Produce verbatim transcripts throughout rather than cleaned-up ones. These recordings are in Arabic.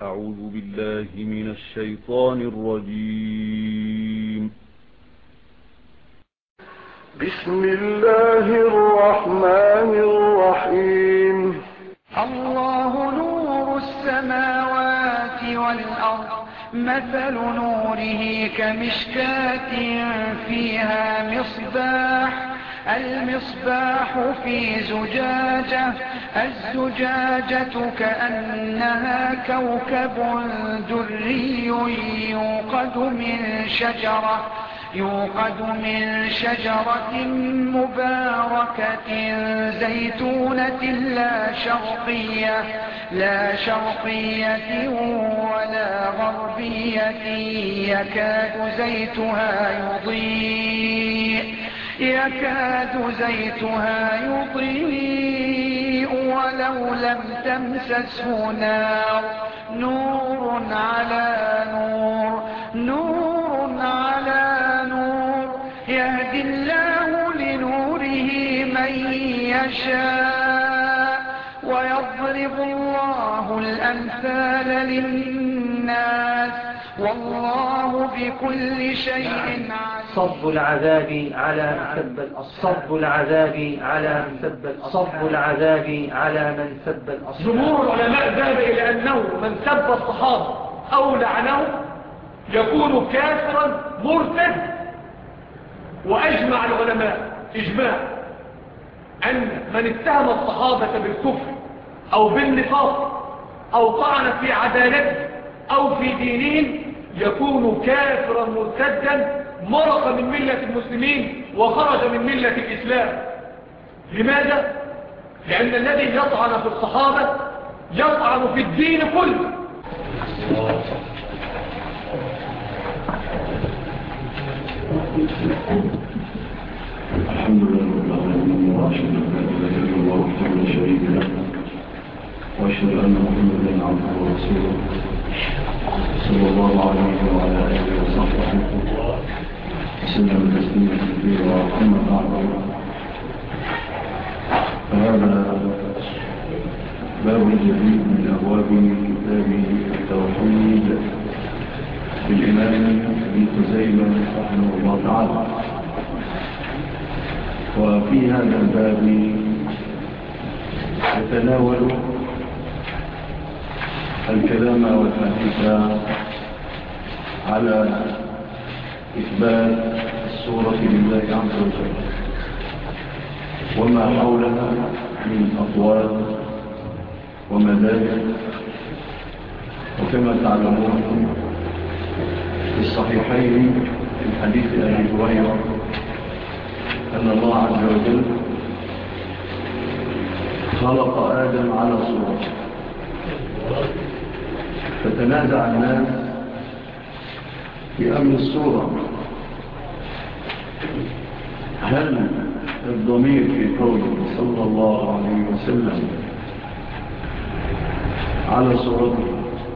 أعوذ بالله من الشيطان الرجيم. بسم الله الرحمن الرحيم. الله نور السماوات والأرض، مثل نوره كمشكاة فيها مصباح، المصباح في زجاجة، الزجاجة كأنها كوكب دري يوقد من شجرة يوقد من شجرة مباركة زيتونة لا شرقية لا شرقية ولا غربية يكاد زيتها يضيء يكاد زيتها يضيء ولو لم تمسسه نار نور على نور نور على نور يهدي الله لنوره من يشاء ويضرب الله الأمثال للناس والله بكل شيء عليم. صب العذاب على من سب صب العذاب على من سب صب العذاب على من سب الأصحاب. جمهور العلماء ذهب إلى أنه من سب الصحابة أو لعنه يكون كافرا مرتد، وأجمع العلماء إجماع أن من اتهم الصحابة بالكفر أو بالنفاق أو طعن في عدالته أو في دينهم يكون كافرا مرتدا مرق من ملة المسلمين وخرج من ملة الإسلام. لماذا؟ لأن الذي يطعن في الصحابة يطعن في الدين كله. الحمد لله رب العالمين، وأشهد أن لا إله إلا الله وحده لا شريك له، وأشهد أن محمدا عبده ورسوله صلى الله عليه وعلى آله وصحبه وسلم تسليما كثيرا. أما بعد، فهذا باب جديد من أبواب كتاب التوحيد للإمام ابن خزيمة رحمه الله تعالى. وفي هذا الباب يتناول الكلام والحديث على إثبات الصورة لله عز وجل وما حولها من أطوال ومدارك. وكما تعلمون في الصحيحين من حديث أبي هريرة أن الله عز وجل خلق آدم على صورته، فتنازع الناس في أمر الصورة. هل الضمير في قوله صلى الله عليه وسلم على صورته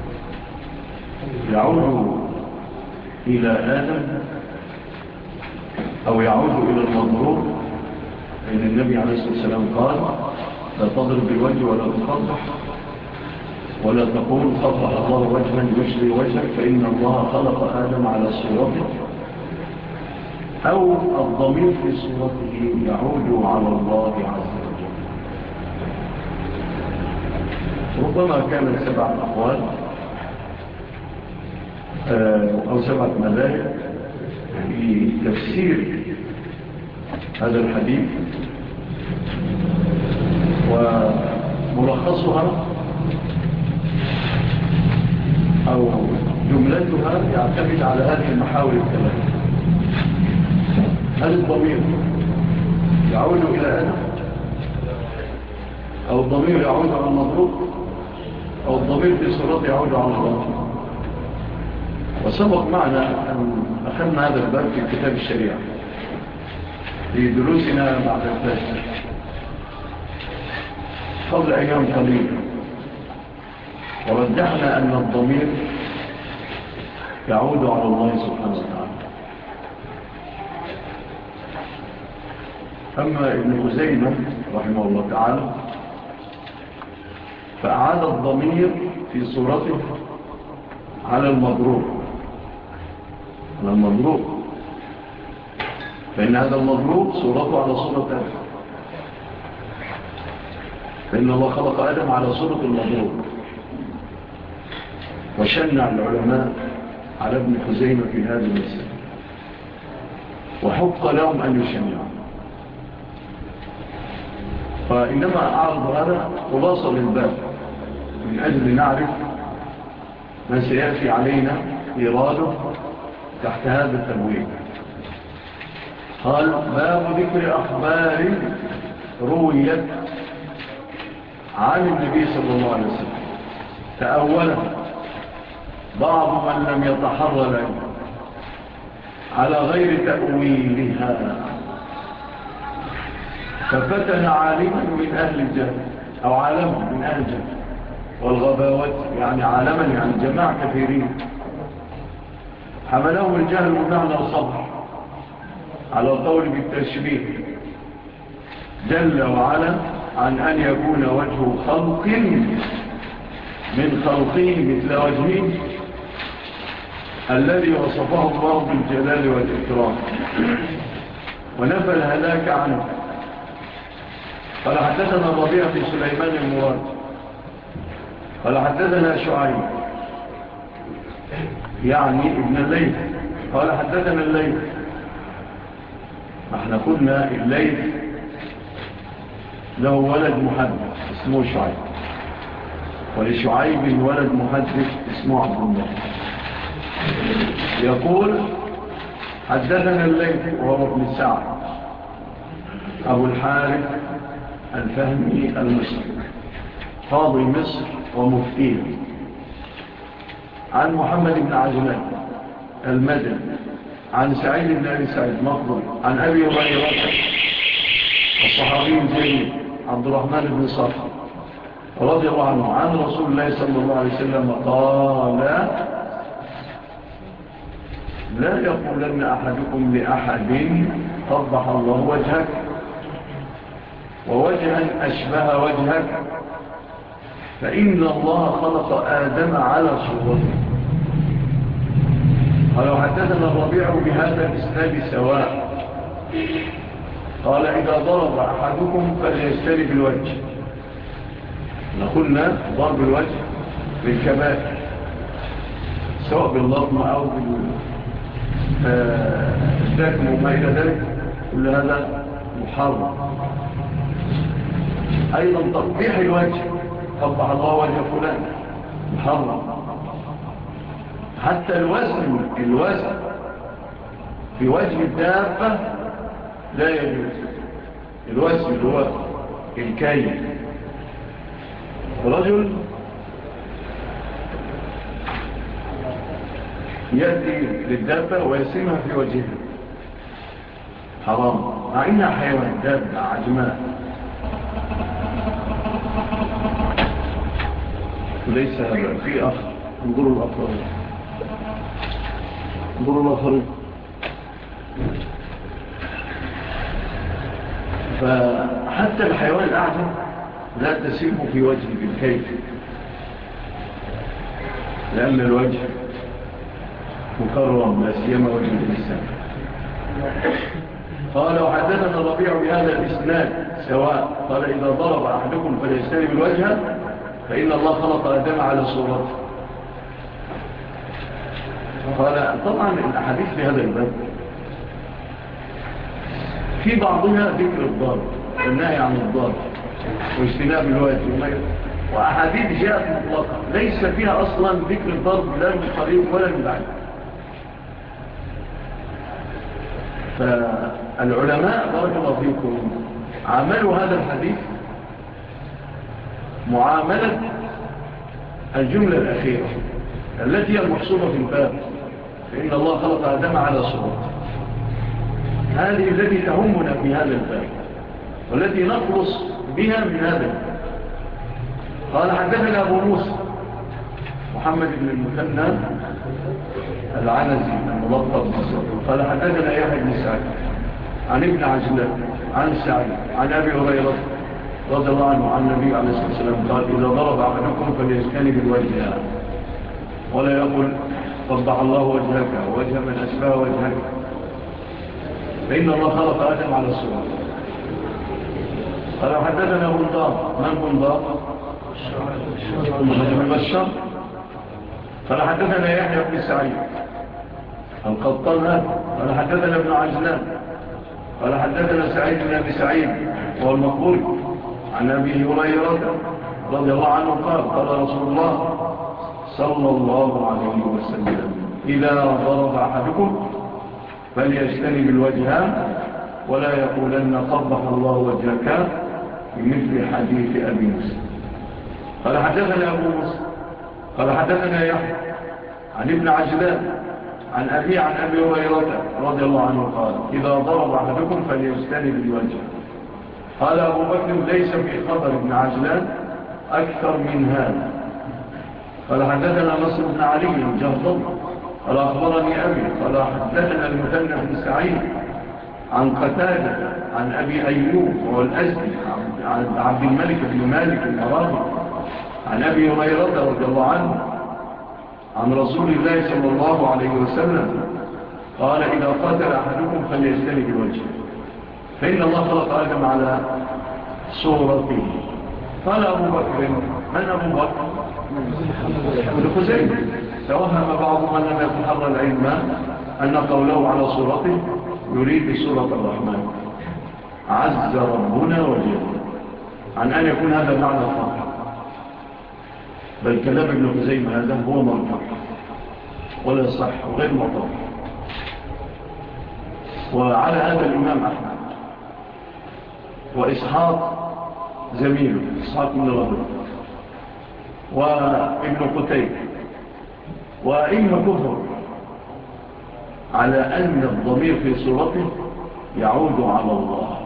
يعود إلى آدم أو يعود إلى المضروب؟ إن النبي عليه الصلاة والسلام قال: لا تضرب بالوجه ولا تقبح ولا تقول قبح الله وجها يشري وجهك، فإن الله خلق آدم على صورته. أو الضمير في صورته يعود على الله عز وجل. ربما كان سبعة أقوال أو سبعة مذاهب في تفسير هذا الحديث، وملخصها أو جملتها يعتمد على هذه المحاور الثلاثة. هل الضمير يعود إلى آدم، أو الضمير يعود على المضروب، أو الضمير في صورته يعود على الله؟ وسبق معنا أن أخذنا هذا الباب في كتاب الشريعة في دروسنا بعد الفجر قبل أيام قليلة، ورجحنا أن الضمير يعود على الله سبحانه وتعالى. أما ابن خزيمة رحمه الله تعالى فأعاد الضمير في صورته على المضروب على المضروب فإن هذا المضروب صورته على صورة آدم، فإن الله خلق آدم على صورة المضروب. وشنع العلماء على ابن خزيمة في هذا المسألة وحق لهم أن يشنعوا. فإنما أعرض هذا خلاصة للباب من أجل نعرف ما سيأتي علينا إراده تحت هذا التبويب. قال باب ذكر أخبار رويت عن النبي صلى الله عليه وسلم تأوله بعض من لم يتحرى له على غير تأويلها ففتن عالما من أهل الجهل أو عالما من أهل الجهل والغباوات، يعني عالما يعني جماعة كثيرين حملهم الجهل بمعنى الصبر على القول بالتشبيه جل وعلا عن أن يكون وجه خلق من خلقه مثل وجهه الذي وصفه الله بالجلال والإكرام ونفى الهلاك عنه. قال حدثنا الربيع في سليمان المراد قال حدثنا شعيب يعني ابن الليث قال حدثنا الليث. احنا قلنا الليث له ولد محدث اسمه شعيب، ولشعيب ولد محدث اسمه عبد الله. يقول حدثنا الليث وهو ابن سعد أبو الحارث الفهمي المصري قاضي مصر ومفتيه عن محمد بن عجلان المدني عن سعيد بن أبي سعيد مقبول عن أبي هريرة الصحابي الجليل عبد الرحمن بن صخر رضي الله عنه عن رسول الله صلى الله عليه وسلم قال لا يقولن أحدكم لأحد قبح الله وجهك ووجها أشبه وجهك فإن الله خلق آدم على صورته. قالوا حدثنا الربيع بهذا الإسناد سواء قال إذا ضرب أحدكم فليسترب الوجه. نقولنا ضرب الوجه بالكبائر سواء باللطم أو بالدكم وما إلى ذلك، كل هذا محرم. أيضا تقبيح الوجه قبح الله وجه فلان محرم. حتى الوزن الوزن في وجه الدابة لا يجوز. الوزن اللي هو الكيل. رجل يأتي للدابة ويسمها في وجهها حرام، مع إنها حيوان دابة عجماء وليس هذا. في أخ انظروا الأخرين انظروا الأخرين فحتى الحيوان الأعجم لا تسمه في وجهه بالكيف، لأن الوجه مكرم لا سيما وجه الإنسان. قال وحدثنا الربيع بهذا الإسناد سواء قال إذا ضرب أحدكم فليستلم الوجه فإن الله خلق آدم على صورته. قال طبعا الأحاديث في هذا الباب في بعضها ذكر الضرب والنهي عن الضرب واجتناب الوجه، وأحاديث جاءت مطلقة ليس فيها أصلا ذكر الضرب لا من قريب ولا من بعيد. فالعلماء بارك الله فيكم عملوا هذا الحديث معاملة الجملة الأخيرة التي هي المقصودة في الباب فإن الله خلق آدم على صورته. هذه التي تهمنا في هذا الباب والتي نخلص بها من هذا الباب. قال حدثنا أبو موسى محمد بن المثنى العنزي الملقب بالصدر قال حدثنا يحيى بن سعيد عن ابن عجلان عن سعيد عن أبي هريرة رضي الله عنه عن النبي عليه الصلاة والسلام قال إذا ضرب أحدكم فليجتنب الوجه ولا يقول قبح الله وجهك ووجه من أشبه وجهك، فإن الله خلق آدم على الصورة. قال حدثنا بندار. من بندار؟ محمد بن بشار. قال حدثنا يحيى بن سعيد القطان هذا. قال حدثنا ابن عجلان. قال حدثنا سعيد بن أبي سعيد وهو المقبول عن أبي هريرة رضي الله عنه قال قال رسول الله صلى الله عليه وسلم إذا ضرب أحدكم فليجتنب الوجه ولا يقولن قبح الله وجهك بمثل حديث أبي موسى. قال حدثنا أبو موسى قال حدثنا يحيى عن ابن عجلان عن أبي عن أبي هريرة رضي الله عنه قال إذا ضرب أحدكم فليجتنب الوجه. قال أبو بكر ليس في خبر ابن عجلان أكثر من هذا. قال حدثنا نصر بن علي الجهضمي قال أخبرني أبي قال حدثنا المثنى بن سعيد عن قتادة عن أبي أيوب وهو الأزدي عن عبد الملك بن مالك المراغي عن أبي هريرة رضي الله عنه عن رسول الله صلى الله عليه وسلم قال إذا قاتل أحدكم فليجتنب الوجه فإن الله خلق آدم على صورته. قال أبو بكر. من أبو بكر؟ ابن خزيمة. توهم بعض من لم يتحرى العلم أن قوله على صورته يريد صورة الرحمن عز ربنا وجل، عن أن يكون هذا معنى الفقر، بل كلام ابن خزيمة هذا هو مرفوع ولا صح وغير معتبر. وعلى هذا الإمام أحمد وإسحاق زميله إسحاق بن راهويه وابن قتيبة وإما كفر على أن الضمير في صورته يعود على الله.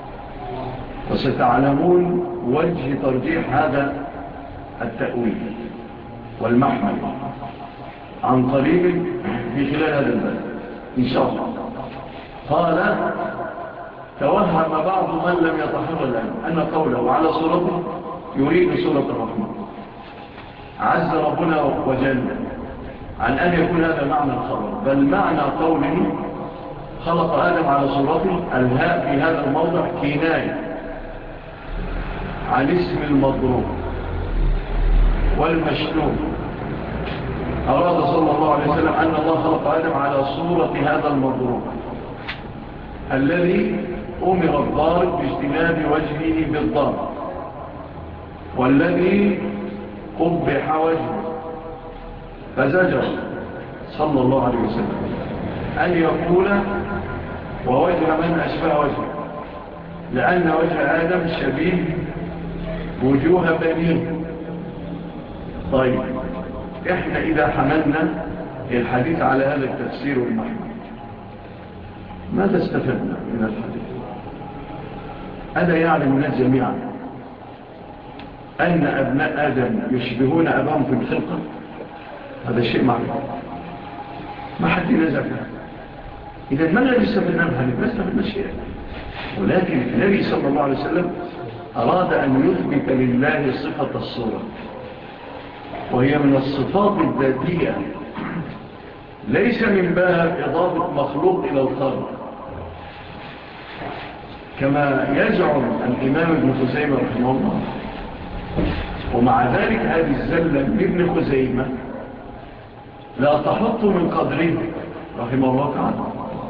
وستعلمون وجه ترجيح هذا التأويل والمحمل عن قريب في خلال هذا الباب إن شاء الله. قال توهم بعض من لم يتحرى الآن أن قوله على صورته يريد صورة الرحمن عز ربنا وجل، عن أن يكون هذا معنى الخبر، بل معنى قوله خلق آدم على صورته الهاء في هذا الموضع كناية عن اسم المضروب والمشتوم. أراد صلى الله عليه وسلم أن الله خلق آدم على صورة هذا المضروب الذي أمر الضارب باجتناب وجهه بالضرب والذي قبح وجهه فزجر صلى الله عليه وسلم أن يقول ووجه من أشبه وجهه، لأن وجه آدم شبيه وجوه بنيه. طيب إحنا إذا حملنا الحديث على هذا التفسير والمحمل ماذا استفدنا من الحديث؟ ألا يعلم الناس جميعا أن أبناء آدم يشبهون أباهم في الخلقة؟ هذا الشيء معلوم ما حد ينزع فيه. إذا ما الذي استفدنا من الحديث؟ ما استفدنا شيء، ولكن النبي صلى الله عليه وسلم أراد أن يثبت لله صفة الصورة، وهي من الصفات الذاتية ليس من باب إضافة مخلوق إلى الخالق كما يزعم الإمام ابن خزيمة رحمه الله. ومع ذلك هذه الزلة ابن خزيمة لا تحط من قدره رحمه الله تعالى،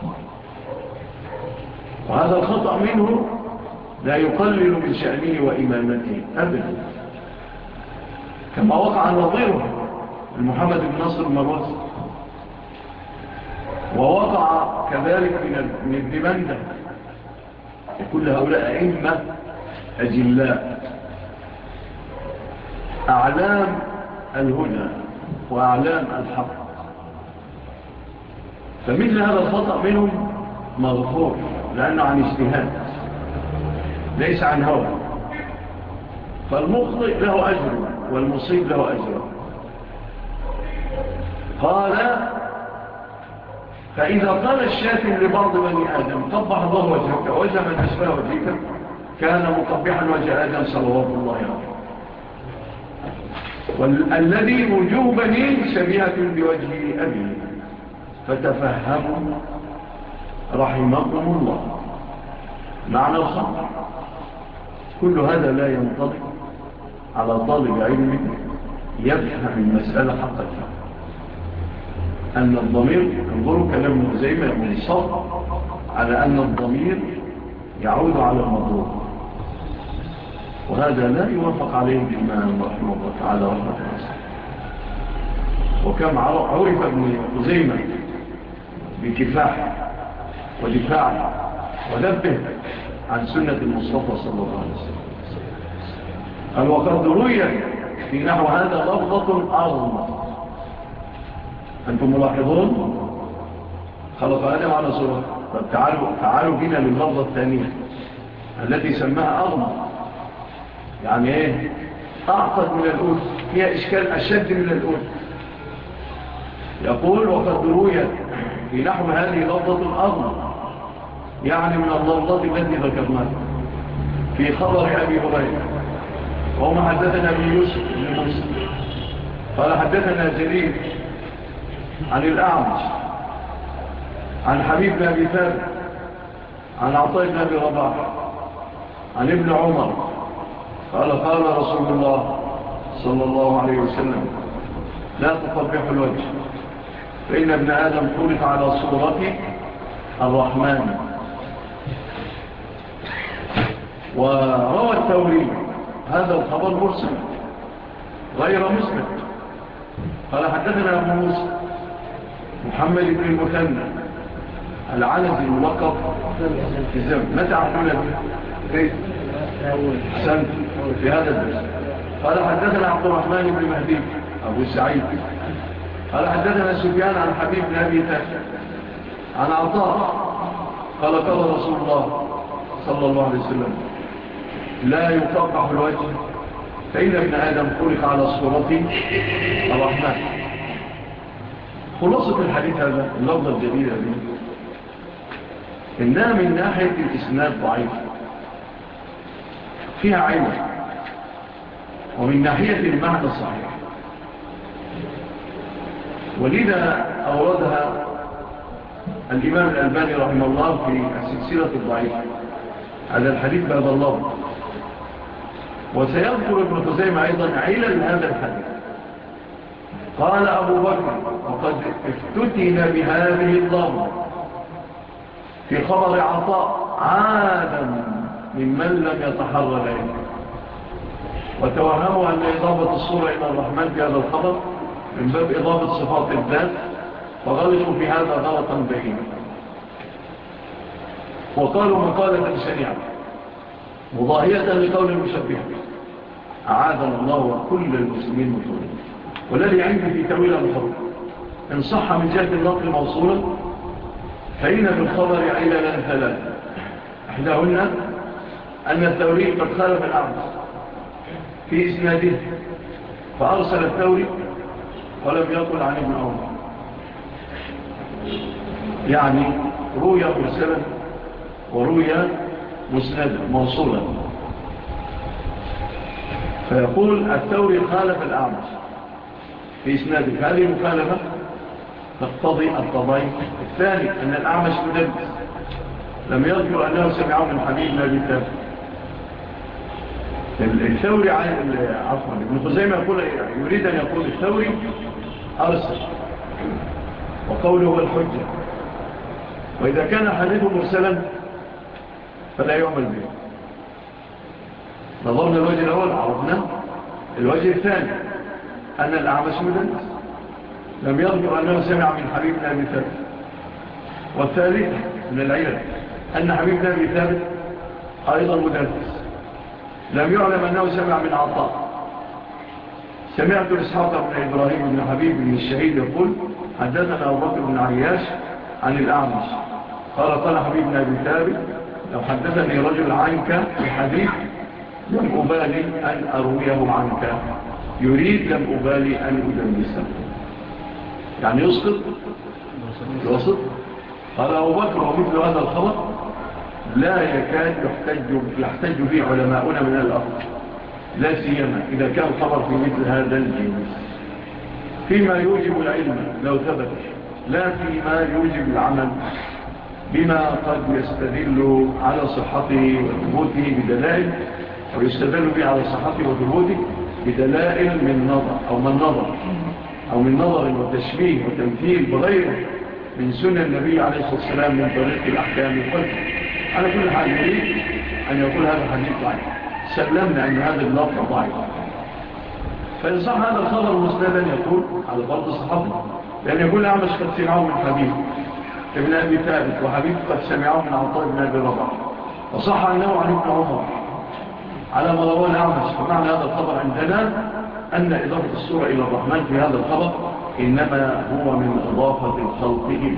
وهذا الخطأ منه لا يقلل من شأنه وإمامته أبدا، كما وقع نظيره المحمد بن نصر المروزي، ووقع كذلك من ابن مندة. وكل هؤلاء أئمة أجلاء أعلام الهدى وأعلام الحق، فمثل هذا الخطأ منهم مغفور لأنه عن اجتهاد ليس عن هوى، فالمخطئ له أجر والمصيب له أجر. قال فإذا قال الشاتم لبعض بني آدم قبح الله وجهك وجه من أشبه وجهك كان مقبحا وجه آدم صلوات الله عليه. والذي وجوه بنيه شبيهة بوجه أبيه فتفهموا رحمكم الله معنى الخمر. كل هذا لا ينطبق على طالب علم يفهم المسألة حق الفهم. أن الضمير، انظروا كلام ابن خزيمة منصف على أن الضمير يعود على المضروب، وهذا لا يوافق عليه الإمام رحمه الله تعالى رحمة الله. وكم عرف ابن خزيمة بكفاح ودفاع ونبه عن سنة المصطفى صلى الله عليه وسلم. قال وقد رويت في نحو هذا لفظة أغمى. أنتم ملاحظون خلق آدم على صورة. طب تعالوا, تعالوا بنا لللفظة الثانية التي سماها أغمى، يعني ايه؟ أعقد من الأول، فيها إشكال أشد من الأول. يقول وقد رويت في نحو هذه لفظة أغمى، يعني من اللفظات التي ذكرناها في خبر أبي هريرة. وهم حدثنا أبي يوسف بن موسى قال حدثنا جرير عن الأعمش عن حبيب بن أبي ثابت عن عطاء بن أبي رباح عن ابن عمر قال قال رسول الله صلى الله عليه وسلم لا تقبحوا الوجه فإن ابن آدم خلق على صورة الرحمن. وروى الثوري هذا الخبر مرسل غير مسلم. قال حدثنا أبو موسى محمد بن المثنى العنزي الملقب في الزمن. متى عقلنا به حسن في هذا الدرس. قال حدثنا عبد الرحمن بن مهدي أبو سعيد قال حدثنا سفيان عن حبيب بن أبي ثابت عن عطاء قال قال رسول الله صلى الله عليه وسلم لا يقبح الوجه فإن ابن آدم خلق على صورة الرحمن. خلاصة الحديث هذا اللفظة الجديدة دي إنها من ناحية الإسناد ضعيف فيها عيوة، ومن ناحية المعنى صحيح، ولذا أوردها الإمام الألباني رحمه الله في السلسلة الضعيفة هذا الحديث بهذا اللفظ. وسيذكر ابن خزيمة أيضا علل هذا الحديث. قال أبو بكر وقد افتتن بهذه اللفظ في خبر عطاء عالم ممن لم يتحرى ذلك، وتوهموا أن إضافة الصورة إلى الرحمن في هذا الخبر من باب إضافة صفات الذات، فغلطوا في هذا غلطا بينا وقالوا مقالة شنيعة مضاهية لقول المشبه أعاذنا الله وكل المسلمين مطلوب. والذي عندي في تأويل الخبر إن صح من جهة النقل موصولا فإن في الخبر عللا ثلاثة. إحداهن أن الثوري قد خالف الأعمش في إسناده فأرسل الثوري ولم يقل عن ابن عمر، يعني روي مرسلا وروي مسندا موصولا. فيقول الثوري خالف الأعمش في إسناده، فهذه المخالفة تقتضي القضاء. الثاني أن الأعمش مدلس لم يذكر أنه سمعه من حبيب بن أبي ثابت. الثوري عفوا ابن خزيمة يقول يريد أن يقول الثوري أرسل وقوله هو الحجة، وإذا كان الحديث مرسلا فلا يعمل به. نظرنا الوجه الأول عرفنا. الوجه الثاني أن الأعمش مدلس لم يذكر أنه سمع من حبيب بن أبي ثابت. والثالث من العلم أن حبيب بن أبي ثابت أيضا مدلس لم يعلم أنه سمع من عطاء. سمعت إسحاق بن إبراهيم بن حبيب بن الشهيد يقول حدثنا أبو بكر بن عياش عن الأعمش قال قال حبيب بن أبي ثابت لو حدثني رجل عنك الحديث لم أبالي أن أرويه عنك، يريد لم أبالي أن أدنسه، يعني يسقط يوسط. قال أبو بكر ومثل هذا الخبر لا يكاد يحتج, يحتج به علماؤنا من الأرض، لا سيما إذا كان خبر في مثل هذا الجنس فيما يوجب العلم لو ثبت، لا فيما يوجب العمل بما قد يستدل على صحته وثبوته بدلائل، أو يستدل به على صحته وثبوته بدلائل من نظر أو من نظر أو من نظر وتشبيه وتمثيل بغيره من سنة النبي عليه الصلاة والسلام من طريق الأحكام والفقه. على كل حال يريد أن يقول هذا الحديث ضعيف، سلمنا أن هذا اللفظ ضعيف، فإن صح هذا الخبر مسندا يقول على فرض الصحابة، لأن يقول أعمش قد سمعه من حبيب ابن أبي ثابت، وحبيب قد سمعه من عطاء بن أبي رباح، وصح أنه عن ابن عمر على ما رواه الأعمش. فمعنى هذا الخبر عندنا أن إضافة الصورة إلى الرحمن في هذا الخبر إنما هو من إضافة الخلق إليه.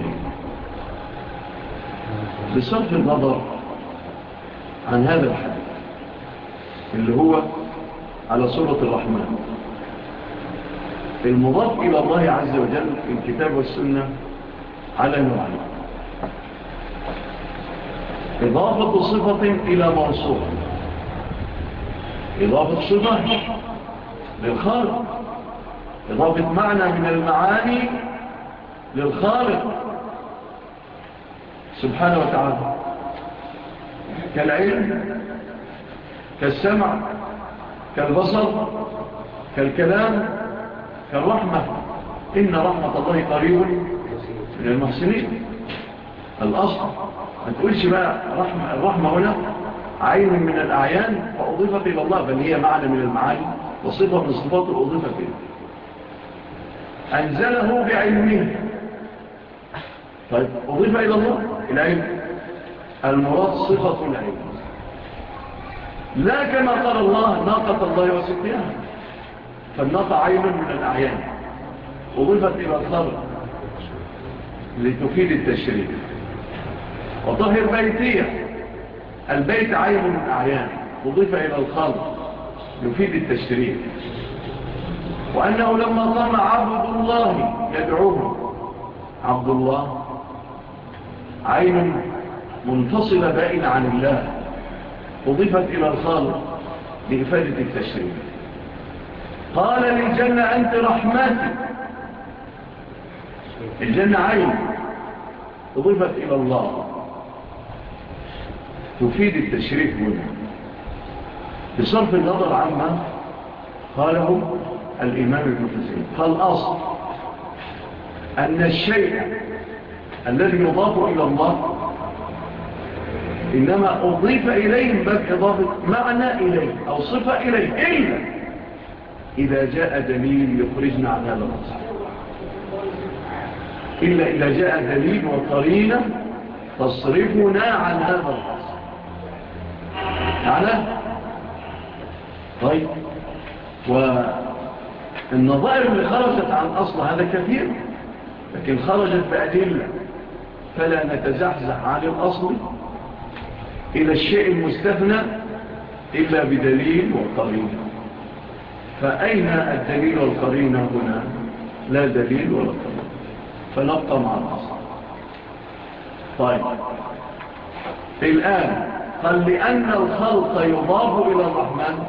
بصرف النظر عن هذا الحديث اللي هو على صورة الرحمن، المضاف إلى الله عز وجل في الكتاب والسنة على نوعين: إضافة صفة إلى موصوف، إضافة صفة للخالق، إضافة معنى من المعاني للخالق سبحانه وتعالى، كالعلم، كالسمع، كالبصر، كالكلام، كالرحمة. إن رحمة الله قريب من المحسنين. الأصل ما تقولش بقى رحمة، الرحمة هنا عين من الأعيان فأضيفت إلى الله، بل هي معنى من المعاني وصفة من صفات أضيفت إليه. أنزله بعلمه، طيب أضيف إلى الله العلم، المراد صفة العلم، لا كما قال الله ناقة الله وسقياها، فالناقة عين من الأعيان أضيفت إلى الخلق لتفيد التشريف. وطهر بيتية، البيت عين من الأعيان أضيف إلى الخلق يفيد التشريف. وأنه لما قام عبد الله يدعوه، عبد الله عين منفصلة بائنة عن الله أضيفت إلى الخالق لإفادة التشريف. قال للجنة أنت رحمتي، الجنة عين أضيفت إلى الله تفيد التشريف هنا، بصرف النظر عما قاله الإمام ابن كثير. فالأصل أن الشيء الذي يضاف إلى الله إنما أضيف إليه من باب إضافة معنى إليه أو صفة إليه، إلا إذا جاء دليل يخرجنا عن هذا الأصل، إلا إذا جاء دليل وقرينة تصرفنا عن هذا الأصل. يعني طيب، والنظائر اللي خرجت عن أصل هذا كثير، لكن خرجت بأدلة، فلا نتزحزح عن الأصل إلى الشيء المستثنى إلا بدليل وقرينة. فأين الدليل والقرينة هنا؟ لا دليل ولا قرينة، فنبقى مع الأصل. طيب الآن قال لأن الخلق يضاف إلى الرحمن،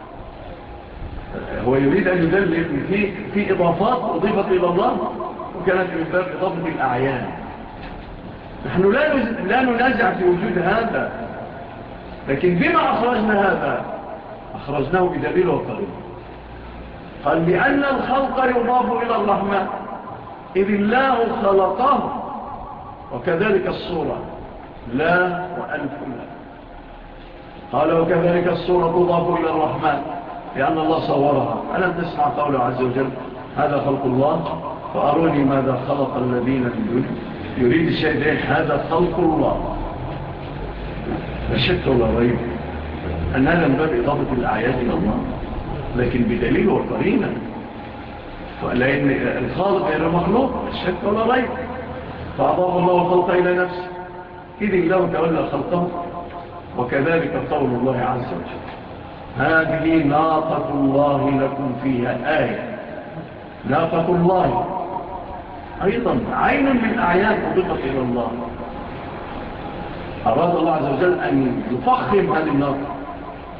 هو يريد أن يدلل في, في إضافات أضيفت إلى الله وكانت من باب إضافة الأعيان. نحن لا, لا ننازع في وجود هذا، لكن بما أخرجنا هذا أخرجناه بدليل وقريب. قال لأن الخلق يضاف إلى الرحمن إذ الله خلقه، وكذلك الصورة لا وألف لا. قال وكذلك الصورة تضاف إلى الرحمن لأن الله صورها. ألم تسمع قوله عز وجل هذا خلق الله فأروني ماذا خلق الذين من دونه، يريد الشيء هذا خلق الله. لا شك ولا ريب أن هذا من باب إضافة الأعياد إلى الله، لكن بدليل وقرينة، لأن الخالق غير مخلوق، لا شك ولا ريب. فأضاف الله الخلق إلى نفسه إذ الله تولى خلقه. وكذلك قول الله عز وجل هذه ناقة الله لكم فيها آية. ناقة الله أيضا عين من أعيان أضيفت إلى الله. أراد الله عز وجل أن يفخم هذه الناقة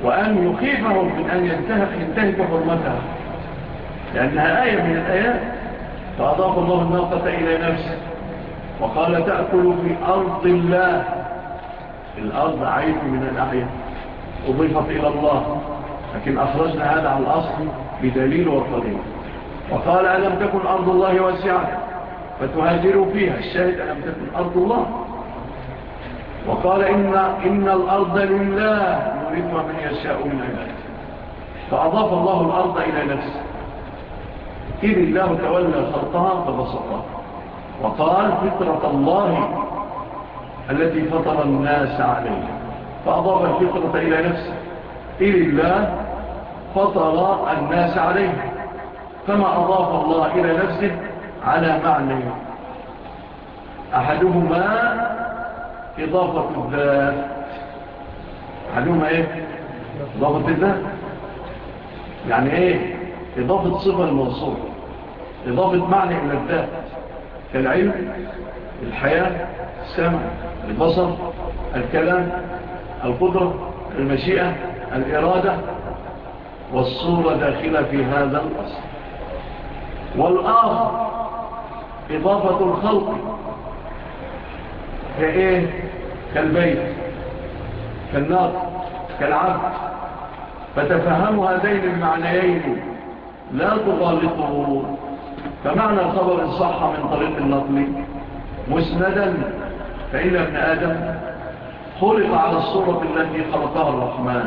وأن يخيفهم من أن ينتهك حرمتها، لأنها آية من الآيات. فأضاف الله الناقة إلى نفسه وقال تأكل في أرض الله. الأرض عين من الأحياء أضيفت إلى الله، لكن أخرجنا هذا عن الأصل بدليل وقدير. وقال ألم تكن أرض الله واسعة فتهاجروا فيها، الشاهد ألم تكن أرض الله. وقال إن, إن الأرض لله يورثها من يشاء من عباده، فأضاف الله الأرض إلى نفسه. إذ الله تولى خلقها فبسطها، وقال فطرة الله التي فطر الناس عليها، فأضاف الفطرة إلى نفسه. إذ الله فطر الناس عليها، كما أضاف الله إلى نفسه على معنى أحدهما إضافة الذات. أحدهما إيه؟ إضافة الذات، يعني إيه؟ إضافة صفة الموصول، إضافة معنى إلى الذات، كالعلم، الحياة، السمع، البصر، الكلام، القدرة، المشيئة، الإرادة، والصورة داخلة في هذا الأصل. والآخر إضافة الخلق، كإيه؟ كالبيت، كالنار، كالعبد. فتفهموا هذين المعنيين لا تغالطوا. فمعنى الخبر إن صح من طريق النقل مسندا فإن ابن آدم خلق على الصورة التي خلقها الرحمن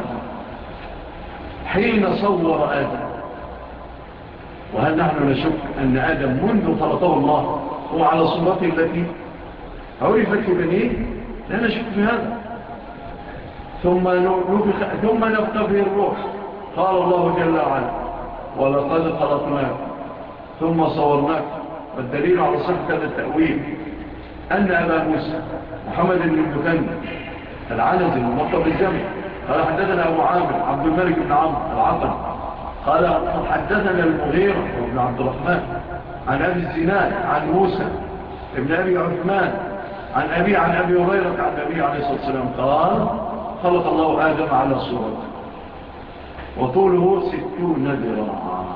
حين صور آدم. وهل نحن نشك أن آدم منذ خلقه الله هو على صورته التي عرفت في بنيه؟ لا نشك في هذا. ثم نفخ ثم نفخ فيه الروح. قال الله جل وعلا ولقد خلقناك ثم صورناك. والدليل على صحة هذا التأويل أن أبا موسى محمد بن المثنى العنزي الملقب بالجمع قال حدثنا أبو عامر عبد الملك بن عمرو العقل قال حدثنا المغيرة بن عبد الرحمن عن أبي الزناد عن موسى ابن أبي عثمان عن أبي عن أبي هريرة عن النبي عليه الصلاة والسلام قال خلق الله آدم على صورته وطوله ستون ذراعا.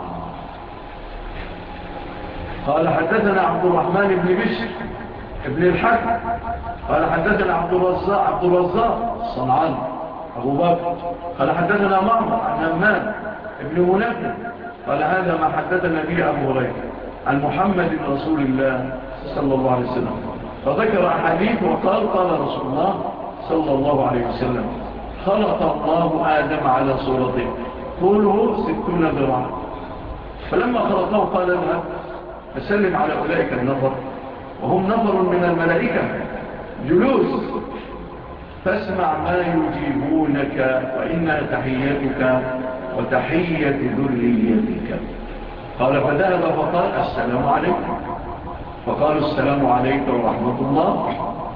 قال حدثنا عبد الرحمن بن بشر ابن الحكم قال حدثنا عبد الرزاق عبد الرزاق الصنعاني أبو بكر قال حدثنا معمر عن همام ابن منبه قال هذا ما حدثنا به أبو هريرة عن محمد رسول الله صلى الله عليه وسلم. فذكر أحاديث وقال قال رسول الله صلى الله عليه وسلم خلق الله آدم على صورته طوله ستون ذراعا. فلما خلقه قال اذهب فسلم على أولئك النفر وهم نفر من الملائكة جلوس فاسمع ما يجيبونك وإنها تحيتك وتحية ذريتك. قال فذهب فقال السلام عليكم فقالوا السلام عليك ورحمة الله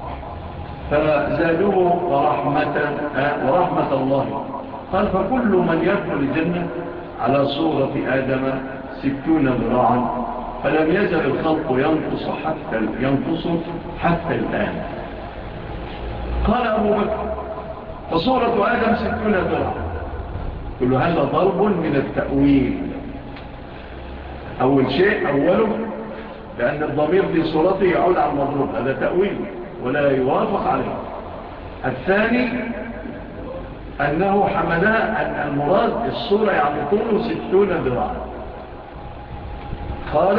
فزادوه ورحمة, ورحمة الله. قال فكل من يدخل الجنة على صورة آدم ستون ذراعا فلم يزل الخلق ينقص حتى, ينقص حتى الآن. قال أبو بكر فصورة آدم ستون ذراعا. كل هذا ضرب من التأويل. أول شيء أوله لأن الضمير في صورته يعود على المضروب، هذا تأويل ولا يوافق عليه. الثاني أنه حملها أن المراد الصورة يعني طوله ستون ذراعا. قال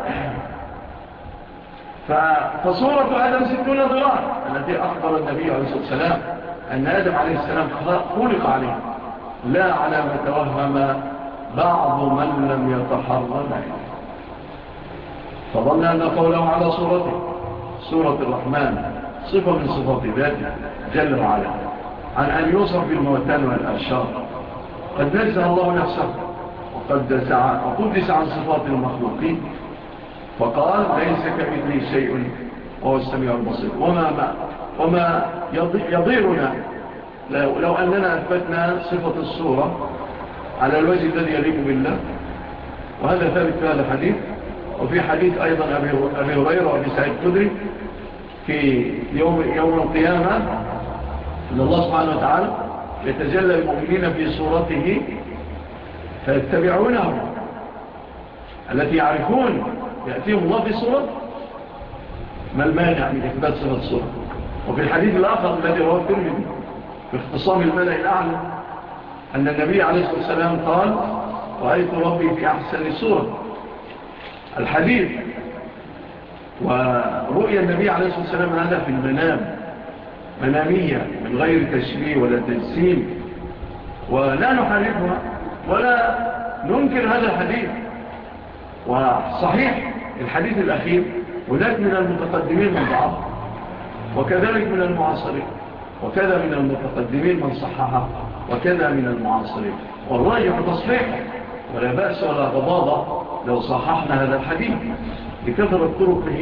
فصورة آدم ستون ذراعا التي أخبر النبي عليه الصلاة والسلام أن آدم عليه السلام خلق عليه لا على ما توهم بعض من لم يتحرر عليه. فظن أن قوله على صورته صورة الرحمن صفة من صفات ذاته جل وعلا عن أن يوصف بالموتان والأشار. قد نزه الله نفسه وقدس عن صفات المخلوقين فقال ليس كمثله شيء وهو السميع البصير. وما, ما وما يضيرنا لو, لو أننا أثبتنا صفة الصورة على الوجه الذي يليق بالله، وهذا ثابت في هذا الحديث. وفي حديث أيضا أبي هريرة وأبي سعيد الخدري في يوم, يوم القيامة أن الله سبحانه وتعالى يتجلى المؤمنين في صورته فيتبعونه، التي يعرفون يأتيهم الله في صورة. ما المانع من إثبات صفة الصورة؟ وفي الحديث الآخر الذي رواه الترمذي في اختصام الملأ الأعلى أن النبي عليه الصلاة والسلام قال: رأيت ربي في أحسن صورة. الحديث ورؤيا النبي عليه الصلاة والسلام هذا في المنام، منامية من غير تشبيه ولا تجسيم، ولا نحرفها ولا ننكر هذا الحديث. وصحيح الحديث الأخير هناك من المتقدمين من ضعف، وكذلك من المعاصرين، وكذا من المتقدمين من صححه، وكذا من المعاصرين، والراجح تصحيحه، ولا بأس ولا غضاضة لو صححنا هذا الحديث بكثرة طرقه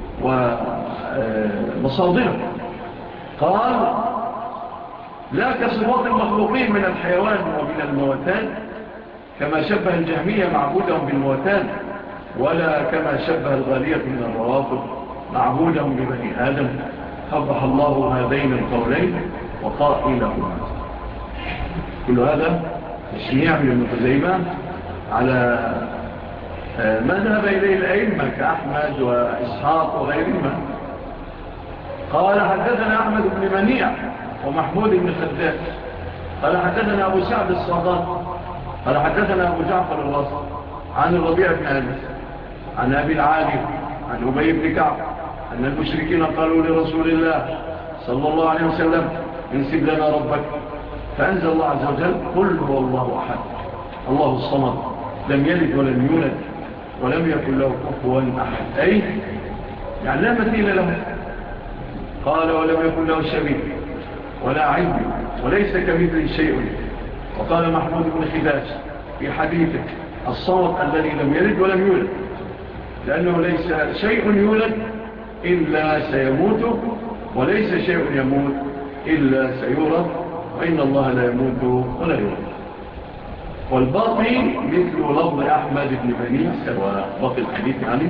ومصادره. قال: لا كصفات المخلوقين من الحيوان ومن الموتان، كما شبه الجهمية معبودهم بالموتان، ولا كما شبه الغالية من الروافض معبودهم ببني آدم. قبح الله هذين القولين وقائلهما. كل هذا تشنيع من ابن خزيمة على ما ذهب إليه الأئمة كأحمد وإسحاق وغيرهما. قال: حدثنا أحمد بن منيع ومحمود بن خداد قال حدثنا أبو سعد الصادق قال حدثنا أبو جعفر الرصر عن الربيع بن أنس عن أبي العالي عن أبي بن كعب أن المشركين قالوا لرسول الله صلى الله عليه وسلم: انسب لنا ربك. فأنزل الله عز وجل: قل هو الله أحد الله الصمد لم يلد ولم يولد ولم يكن له كفوا أحد، أي يعني لا مثيل له. قال: ولم يكن له شبيه ولا عين وليس كمثله شيء. وقال محمود بن خداش في حديثه: الصمد الذي لم يلد ولم يولد، لأنه ليس شيء يولد إلا سيموت، وليس شيء يموت إلا سيورث، وإن الله لا يموت ولا يولد. والباقي مثل لفظ أحمد بن منيع وباقي الحديث يعني.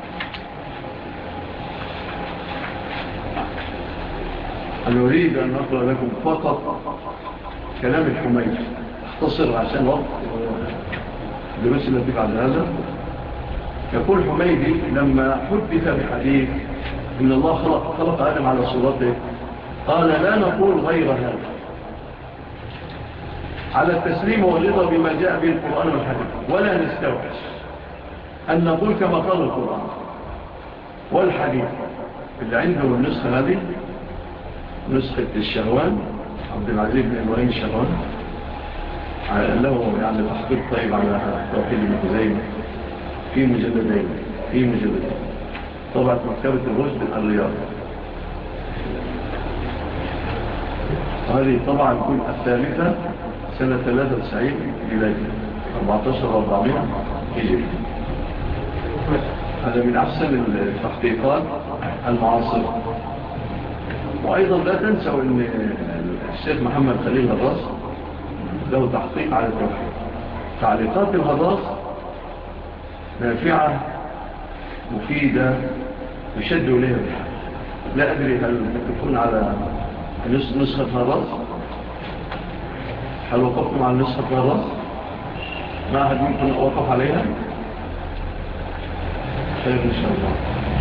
أنا أريد أن أقرأ لكم فقط كلام الحميد، اختصر عشان وقت دروس التي بعد هذا. يقول حميدي: لما حدث بحديث إن الله خلق, خلق آدم على صورته، قال: لا نقول غير هذا، على التسليم والرضا بما جاء به القرآن والحديث، ولا نستوحش أن نقول كما قال القرآن والحديث. اللي عنده النسخة هذه نسخة الشهوان عبد العزيز بن إبراهيم الشهوان، له يعني تحقيق طيب على توحيد ابن خزيمة في مجلدين في مجلدين طبعت مكتبة الرشد الرياض. وهذه طبعا تكون الثالثة سنة ثلاثة وتسعين ميلادي أربعة عشر وأربعمائة هجري. هذا من أحسن التحقيقات المعاصرة. وأيضا لا تنسوا أن الشيخ محمد خليل الراس له تحقيق على التوحيد. تعليقات الهضاس نافعة مفيدة يشد إليها بالحق. لا أدري هل تكون على نسخة هضاس؟ هل وقفتم على نسخة هضاس؟ ما أحد ممكن أوقف عليها؟ خير إن شاء الله.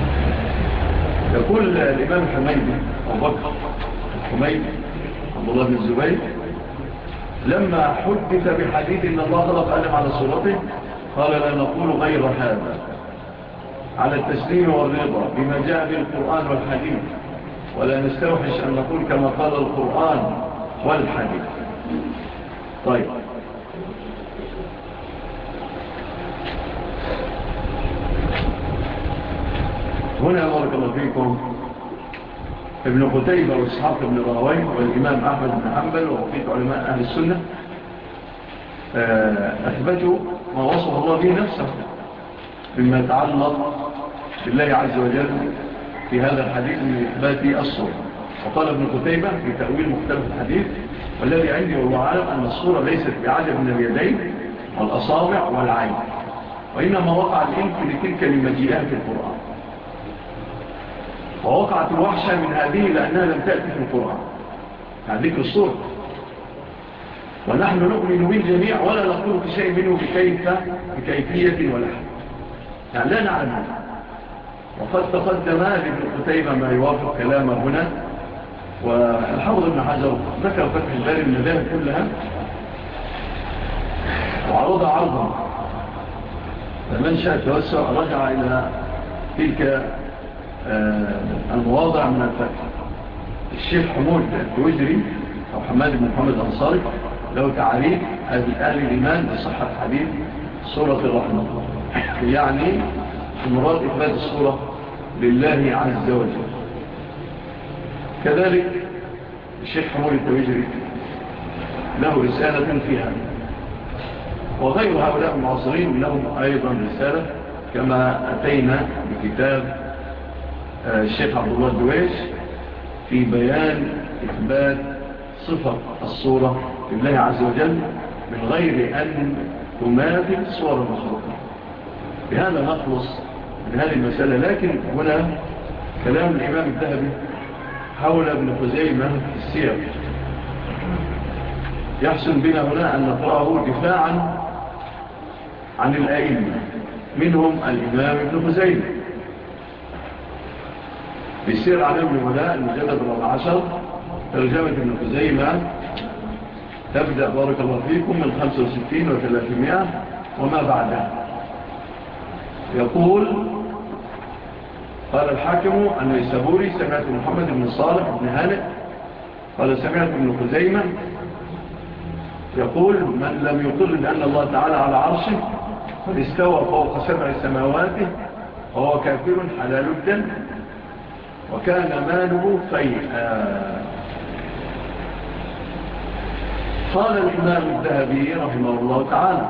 يقول الإمام الحميدي أبو بكر الحميدي عبد الله بن الزبير: لما حدث بحديث إن الله خلق آدم على صورته، قال: لا نقول غير هذا، على التسليم والرضا بما جاء بالقرآن والحديث، ولا نستوحش أن نقول كما قال القرآن والحديث. طيب، هنا بارك الله فيكم ابن قتيبة وإسحاق بن راهويه والإمام أحمد بن حنبل وبقية علماء أهل السنة أثبتوا ما وصف الله به نفسه مما يتعلق بالله عز وجل في هذا الحديث من إثبات الصورة. وقال ابن قتيبة في تأويل مختلف الحديث: والذي عندي والله أعلم أن الصورة ليست بعجب من اليدين والأصابع والعين، وإنما وقع الإنك لتلك لمجيئها في القرآن، ووقعت الوحشة من هذه لأنها لم تأتي في القرآن، يعني ذكر الصورة ونحن نؤمن بالجميع ولا نقول في شيء منه بكيف بكيفية ولا حد، يعني لا نعلم. وقد تقدم لابن قتيبة ما يوافق كلامه هنا. والحافظ ابن حجر ذكر فتح الباري المذاهب كلها وعرض عرضا، فمن شاء التوسع رجع إلى تلك المواضع من الفتح. الشيخ حمود الوجري أو حماد بن محمد الأنصاري له تعريف أهل الإيمان بصحة حديث سورة الرحمن، يعني المراد إثبات السورة لله عز وجل. كذلك الشيخ حمود التوجري له رسالة فيها، وغير هؤلاء المعاصرين لهم أيضا رسالة، كما أتينا بكتاب الشيخ عبد الله الدويش في بيان إثبات صفة الصورة لله عز وجل من غير أن تماثل صور المخلوقين. بهذا نخلص من هذه المسألة. لكن هنا كلام الإمام الذهبي حول ابن خزيمة في السير يحسن بنا هنا أن نقرأه دفاعا عن الأئمة، منهم الإمام ابن خزيمة في سير عن ابن ولاء المجلد الرابع عشر، ترجمة ابن خزيمة تبدأ بارك الله فيكم من خمسة وستين وثلاثمائة وما بعدها. يقول: قال الحاكم النيسابوري: سمعت محمد بن صالح بن هانئ قال سمعت ابن خزيمة يقول: من لم يقر بأن الله تعالى على عرشه قد استوى فوق سبع سماواته وهو كافر حلال الدم وكان ماله فيئا. قال الإمام الذهبي رحمه الله تعالى: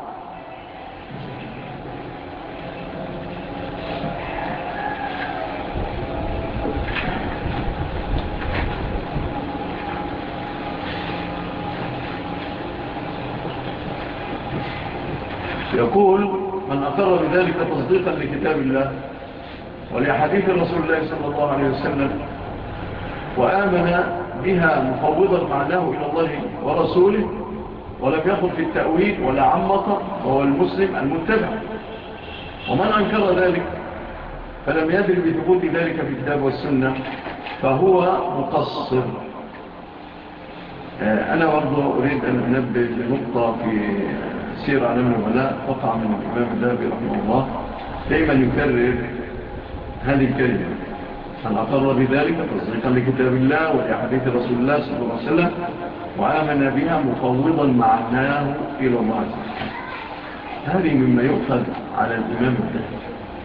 يقول: من أقر بذلك تصديقا لكتاب الله ولحديث رسول الله صلى الله عليه وسلم وآمن بها مفوضا معناه إلى الله ورسوله ولم يخض في التأويل ولا عمق وهو المسلم المتبع. ومن أنكر ذلك فلم يدر بثبوت ذلك في الكتاب والسنة فهو مقصر. أنا برضو أريد أن أنبه لنقطة في سير علم الولاء وقع من الإمام الذهبي رحمه الله دائما يكرر هذه الكلمة: من أقر بذلك تصديقا لكتاب الله ولحديث رسول الله صلى الله عليه وسلم وآمن بها مفوضا معناه إلى الله عز وجل. هذه مما يؤخذ على الإمام الذهبي.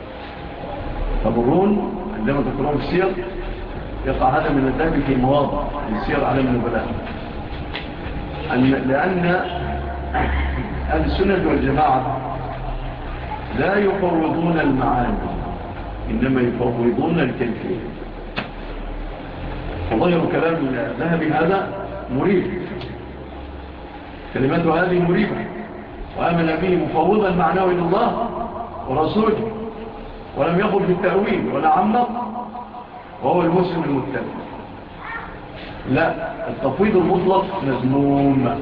تمرون عندما تقرؤون في السير يقع هذا من الذهبي في مواضع من سير علم الولاء، لأن أهل السنة والجماعة لا يفوضون المعاني إنما يفوضون الكيفية. وظاهر كلام الذهبي هذا مريب، كلمته هذه مريبة. وآمن به مفوضا معناه إلى الله ورسوله ولم يخض في التأويل ولا عمق وهو المسلم المتبع. لا، التفويض المطلق مذموم.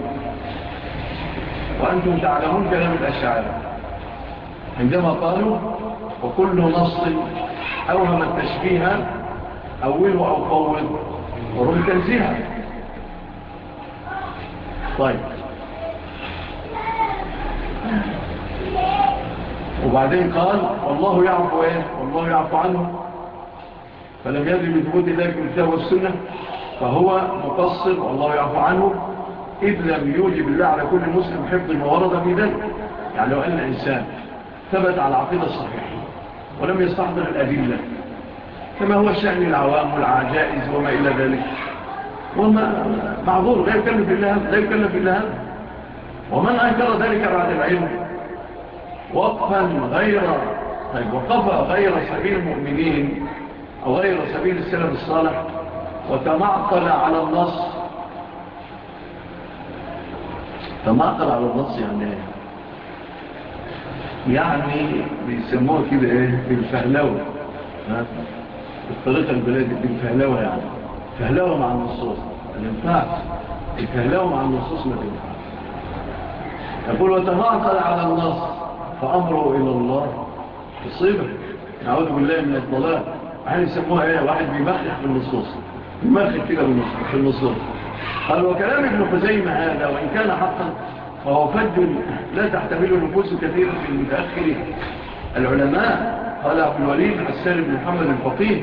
وأنتم تعلمون كلام الأشاعرة عندما قالوا: وكل نص أوهم التشبيه أوله أو فوض ورم تنزيها. طيب، وبعدين قال: والله يعفو إيه؟ والله يعفو عنه. فلم يدري بثبوت ذلك من الكتاب والسنة فهو مقصر والله يعفو عنه، إذ لم يوجب الله على كل مسلم حفظ ما ورد في ذلك. يعني لو أن الإنسان ثبت على العقيدة الصحيحة ولم يستحضر الأدلة كما هو الشأن العوام والعجائز وما إلى ذلك، وما معذور لا يكلف إلا هذا، لا يكلف إلا هذا. ومن أنكر ذلك بعد العلم وقفا غير طيب وقف غير سبيل المؤمنين أو غير سبيل السلف الصالح وتمعقل على النص. تمعقل على النص يعني يعني بيسموه كده ايه؟ بالفهلوة، الطريقة البلادية بالفهلوة، يعني فهلوة مع النصوص ما ينفعش. الفهلوة مع النصوص ما تنفعش. يقول وتناقل على النص فأمره إلى الله يصيبه. نعوذ بالله من الضلال. يعني يسموها ايه؟ واحد بيمخخ في النصوص، بيمخخ كده في النصوص. قال وكلام ابن خزيمة هذا وإن كان حقا فهو فج لا تحتمله نفوس كثيرة في المتأخر العلماء. قال أبو الوليد حسان بن محمد الفقيه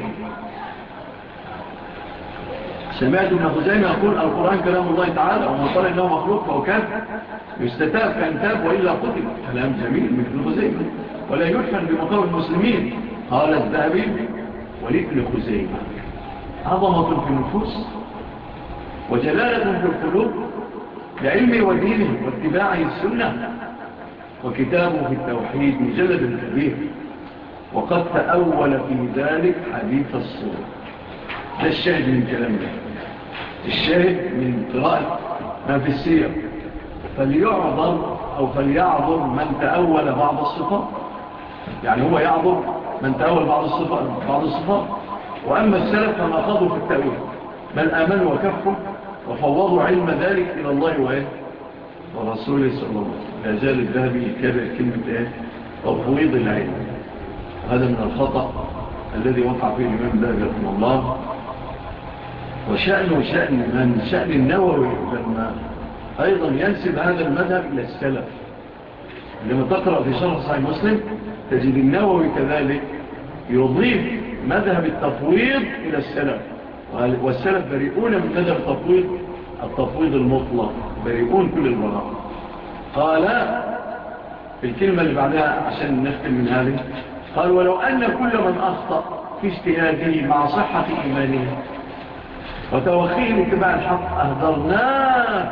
سمعت ابن خزيمة يقول القرآن كلام الله تعالى ومن قال إنه مخلوق فهو كافر يستتاب كان تاب وإلا قتل. كلام جميل من ابن خزيمة ولا يدفن بمقام المسلمين. قال الذهبي ولابن خزيمة عظمة في النفوس وجلالة في القلوب لعلمه ودينه واتباعه السنة، وكتابه في التوحيد مجلد كبير، وقد تأول في ذلك حديث الصورة. ده الشاهد من كلامنا، الشاهد من قراءة ما في السير. فليعذر أو فليعذر من تأول بعض الصفات، يعني هو يعذر من تأول بعض الصفات, بعض الصفات. وأما السلف فما خاضوا في التأويل بل آمنوا وكفوا وفوضوا علم ذلك إلى الله وإيه ورسوله صلى الله عليه وسلم. لا زال الذهبي يكرر كلمة إيه تفويض العلم، وهذا من الخطأ الذي وقع فيه الإمام الذهبي رحمه الله. وشأنه شأن من شأن النووي لما أيضا ينسب هذا المذهب إلى السلف. لما تقرأ في شرح صحيح مسلم تجد النووي كذلك يضيف مذهب التفويض إلى السلف، والسلف بريئون من مذهب التفويض التفويض المطلق، بريئون كل البراء. قال في الكلمة اللي بعدها عشان نختم من هذه، قال ولو أن كل من أخطأ في اجتهاده مع صحة إيمانه وتوخيه لاتباع الحق أهدرناه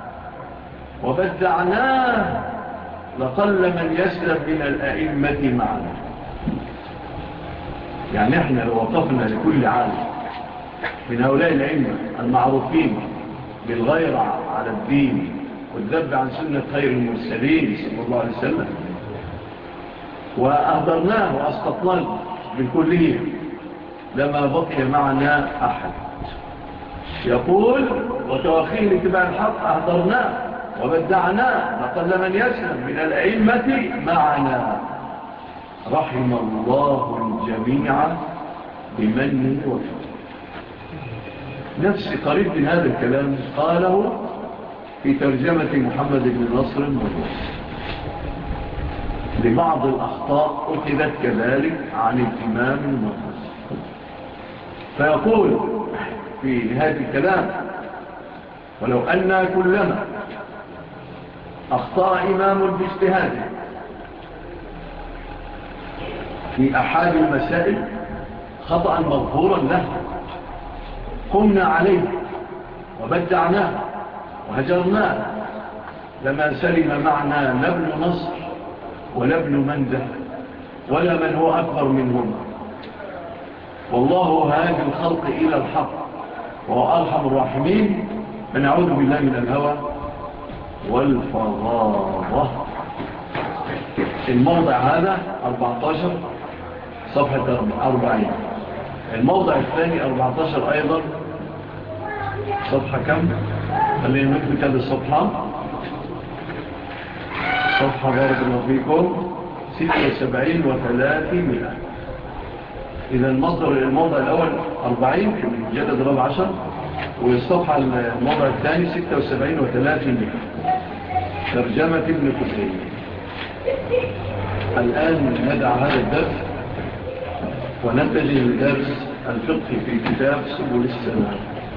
وبدعناه لقل من يسلم من الأئمة معنا. يعني احنا لو وقفنا لكل عالم من هؤلاء الأئمة المعروفين بالغير على الدين والذب عن سنة خير المرسلين صلى الله عليه وسلم وأهدرناه وأسقطناه بالكلية لما بقي معنا أحد. يقول وتوخيه لاتباع الحق أهدرناه وبدعناه لقل من يسلم من الأئمة معنا. رحم الله الجميع بمنه وفضله. نفس قريب من هذا الكلام قاله في ترجمة محمد بن نصر المروزي لبعض الأخطاء أخذت كذلك عن الإمام المروزي. فيقول في هذا الكلام ولو أن كلما أخطأ إمام باجتهاده في أحد المسائل خطأ مغفورا له قمنا عليه وبدعناه وهجرناه لما سلم معنا لا ابن نصر ولا ابن منده ولا من هو أكبر منهم. والله هادي الخلق إلى الحق وهو أرحم الراحمين. فنعوذ بالله من الهوى والفظاظة. الموضع هذا أربعة عشر صفحة أربعين. الموضع الثاني أربعة عشر أيضا صفحة كم؟ خلينا نكتب هذه الصفحة صفحة بارك الله فيكم ستة وسبعين وثلاثمائة. إذا المصدر الموضع الأول أربعين في المجلد الرابع عشر والصفحة الموضع الثاني ستة وسبعين وثلاثمائة ترجمة ابن خزيمة. الآن ندع هذا الدرس ونتجه لدرس الفقه في كتاب سبل السلام.